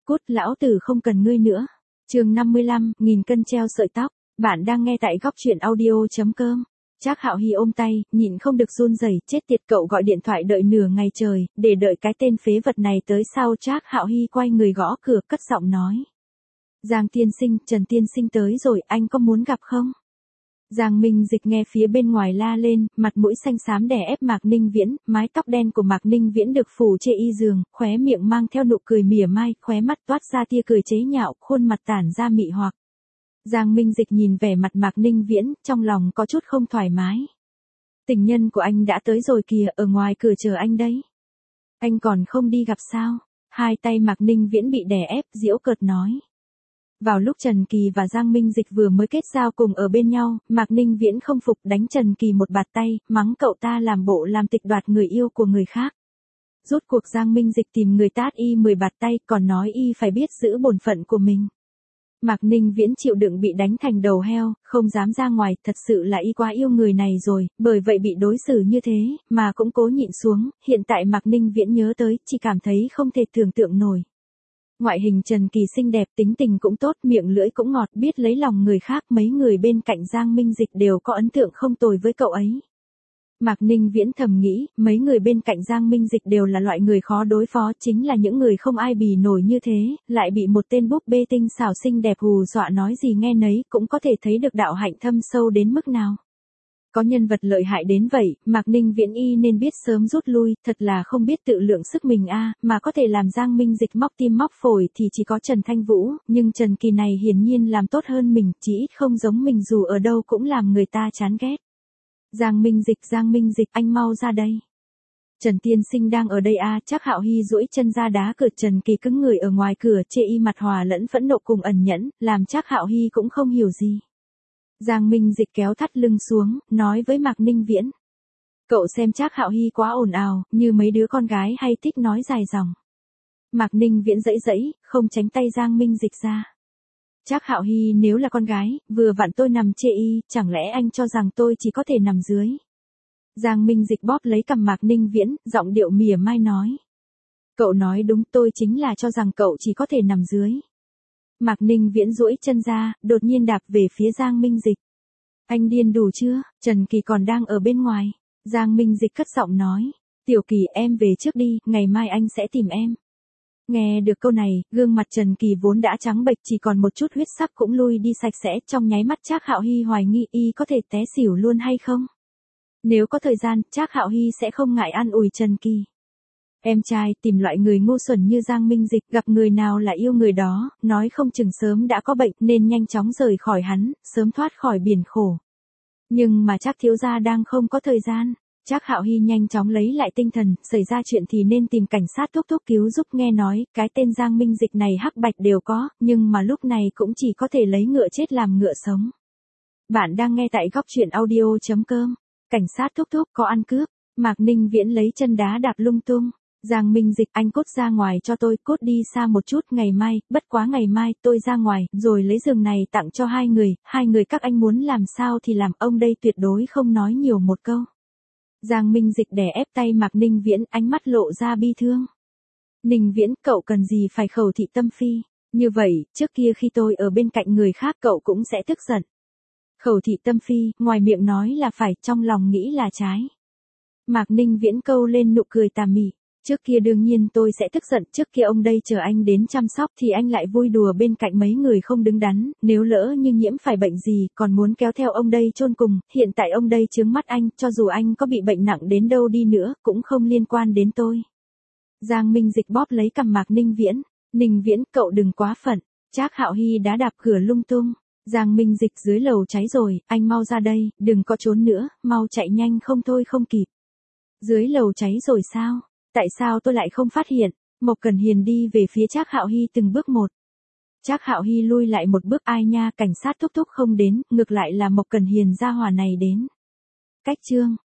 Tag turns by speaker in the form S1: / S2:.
S1: Cút, lão tử không cần ngươi nữa. Chương 55, nghìn cân treo sợi tóc. Bạn đang nghe tại góc truyện audio.com. Trác Hạo Hy ôm tay, nhịn không được run rẩy, chết tiệt, cậu gọi điện thoại đợi nửa ngày trời, để đợi cái tên phế vật này tới sao? Trác Hạo Hy quay người gõ cửa, cất giọng nói. Giang tiên sinh, Trần tiên sinh tới rồi, anh có muốn gặp không? Giang Minh Dịch nghe phía bên ngoài la lên, mặt mũi xanh xám đè ép Mạc Ninh Viễn, mái tóc đen của Mạc Ninh Viễn được phủ chê y giường, khóe miệng mang theo nụ cười mỉa mai, khóe mắt toát ra tia cười chế nhạo, khuôn mặt tản ra mị hoặc. Giang Minh Dịch nhìn vẻ mặt Mạc Ninh Viễn, trong lòng có chút không thoải mái. Tình nhân của anh đã tới rồi kìa, ở ngoài cửa chờ anh đấy. Anh còn không đi gặp sao? Hai tay Mạc Ninh Viễn bị đè ép, giễu cợt nói. Vào lúc Trần Kỳ và Giang Minh Dịch vừa mới kết giao cùng ở bên nhau, Mạc Ninh Viễn không phục, đánh Trần Kỳ một bạt tay, mắng cậu ta làm bộ làm tịch đoạt người yêu của người khác. Rốt cuộc Giang Minh Dịch tìm người tát y 10 bạt tay, còn nói y phải biết giữ bổn phận của mình. Mạc Ninh Viễn chịu đựng bị đánh thành đầu heo, không dám ra ngoài, thật sự là y quá yêu người này rồi, bởi vậy bị đối xử như thế, mà cũng cố nhịn xuống, hiện tại Mạc Ninh Viễn nhớ tới, chỉ cảm thấy không thể tưởng tượng nổi. Ngoại hình Trần Kỳ xinh đẹp, tính tình cũng tốt, miệng lưỡi cũng ngọt, biết lấy lòng người khác, mấy người bên cạnh Giang Minh Dịch đều có ấn tượng không tồi với cậu ấy. Mạc Ninh Viễn thầm nghĩ, mấy người bên cạnh Giang Minh Dịch đều là loại người khó đối phó, chính là những người không ai bì nổi như thế, lại bị một tên búp bê tinh xảo xinh đẹp hù dọa nói gì nghe nấy, cũng có thể thấy được đạo hạnh thâm sâu đến mức nào. Có nhân vật lợi hại đến vậy, Mạc Ninh Viễn y nên biết sớm rút lui, thật là không biết tự lượng sức mình a, mà có thể làm Giang Minh Dịch móc tim móc phổi thì chỉ có Trần Thanh Vũ, nhưng Trần Kỳ này hiển nhiên làm tốt hơn mình, chỉ ít không giống mình dù ở đâu cũng làm người ta chán ghét. Giang Minh Dịch, anh mau ra đây. Trần tiên sinh đang ở đây a. Trác Hạo Hy duỗi chân ra đá cửa. Trần Kỳ cứng người ở ngoài cửa, chê y mặt hòa lẫn phẫn nộ cùng ẩn nhẫn, làm Trác Hạo Hy cũng không hiểu gì. Giang Minh Dịch kéo thắt lưng xuống, nói với Mạc Ninh Viễn. Cậu xem Trác Hạo Hy quá ồn ào, như mấy đứa con gái hay thích nói dài dòng. Mạc Ninh Viễn giãy giãy, không tránh tay Giang Minh Dịch ra. Trác Hạo Hy nếu là con gái, vừa vặn tôi nằm chê y, chẳng lẽ anh cho rằng tôi chỉ có thể nằm dưới. Giang Minh Dịch bóp lấy cằm Mạc Ninh Viễn, giọng điệu mỉa mai nói. Cậu nói đúng, tôi chính là cho rằng cậu chỉ có thể nằm dưới. Mạc Ninh Viễn duỗi chân ra, đột nhiên đạp về phía Giang Minh Dịch. Anh điên đủ chưa, Trần Kỳ còn đang ở bên ngoài. Giang Minh Dịch cất giọng nói. Tiểu Kỳ, em về trước đi, ngày mai anh sẽ tìm em. Nghe được câu này, gương mặt Trần Kỳ vốn đã trắng bệch, chỉ còn một chút huyết sắc cũng lui đi sạch sẽ, trong nháy mắt Trác Hạo Hy hoài nghi y có thể té xỉu luôn hay không. Nếu có thời gian, Trác Hạo Hy sẽ không ngại an ủi Trần Kỳ. Em trai, tìm loại người ngu xuẩn như Giang Minh Dịch, gặp người nào là yêu người đó, nói không chừng sớm đã có bệnh, nên nhanh chóng rời khỏi hắn, sớm thoát khỏi biển khổ. Nhưng mà Trác thiếu gia đang không có thời gian. Trác Hạo Hy nhanh chóng lấy lại tinh thần, xảy ra chuyện thì nên tìm cảnh sát thúc cứu giúp, nghe nói, cái tên Giang Minh Dịch này hắc bạch đều có, nhưng mà lúc này cũng chỉ có thể lấy ngựa chết làm ngựa sống. Bạn đang nghe tại góc truyện audio.com. Cảnh sát thúc có ăn cướp. Mạc Ninh Viễn lấy chân đá đạp lung tung. Giang Minh Dịch, anh cút ra ngoài cho tôi, cút đi xa một chút, ngày mai, bất quá ngày mai, tôi ra ngoài, rồi lấy giường này tặng cho hai người các anh muốn làm sao thì làm, ông đây tuyệt đối không nói nhiều một câu. Giang Minh Dịch đè ép tay Mạc Ninh Viễn, ánh mắt lộ ra bi thương. Ninh Viễn, cậu cần gì phải khẩu thị tâm phi, như vậy, trước kia khi tôi ở bên cạnh người khác cậu cũng sẽ tức giận. Khẩu thị tâm phi, ngoài miệng nói là phải, trong lòng nghĩ là trái. Mạc Ninh Viễn câu lên nụ cười tà mị. Trước kia đương nhiên tôi sẽ tức giận, trước kia ông đây chờ anh đến chăm sóc thì anh lại vui đùa bên cạnh mấy người không đứng đắn, nếu lỡ như nhiễm phải bệnh gì, còn muốn kéo theo ông đây chôn cùng, hiện tại ông đây chướng mắt anh, cho dù anh có bị bệnh nặng đến đâu đi nữa, cũng không liên quan đến tôi. Giang Minh Dịch bóp lấy cằm Mạc Ninh Viễn. Ninh Viễn, cậu đừng quá phận. Trác Hạo Hy đã đạp cửa lung tung. Giang Minh Dịch, dưới lầu cháy rồi, anh mau ra đây, đừng có trốn nữa, mau chạy nhanh không thôi không kịp. Dưới lầu cháy rồi sao? Tại sao tôi lại không phát hiện? Mộc Cẩn Hiền đi về phía Trác Hạo Hy từng bước một. Trác Hạo Hy lui lại một bước, ai nha, cảnh sát thúc không đến, ngược lại là Mộc Cẩn Hiền gia hỏa này đến. Cách chương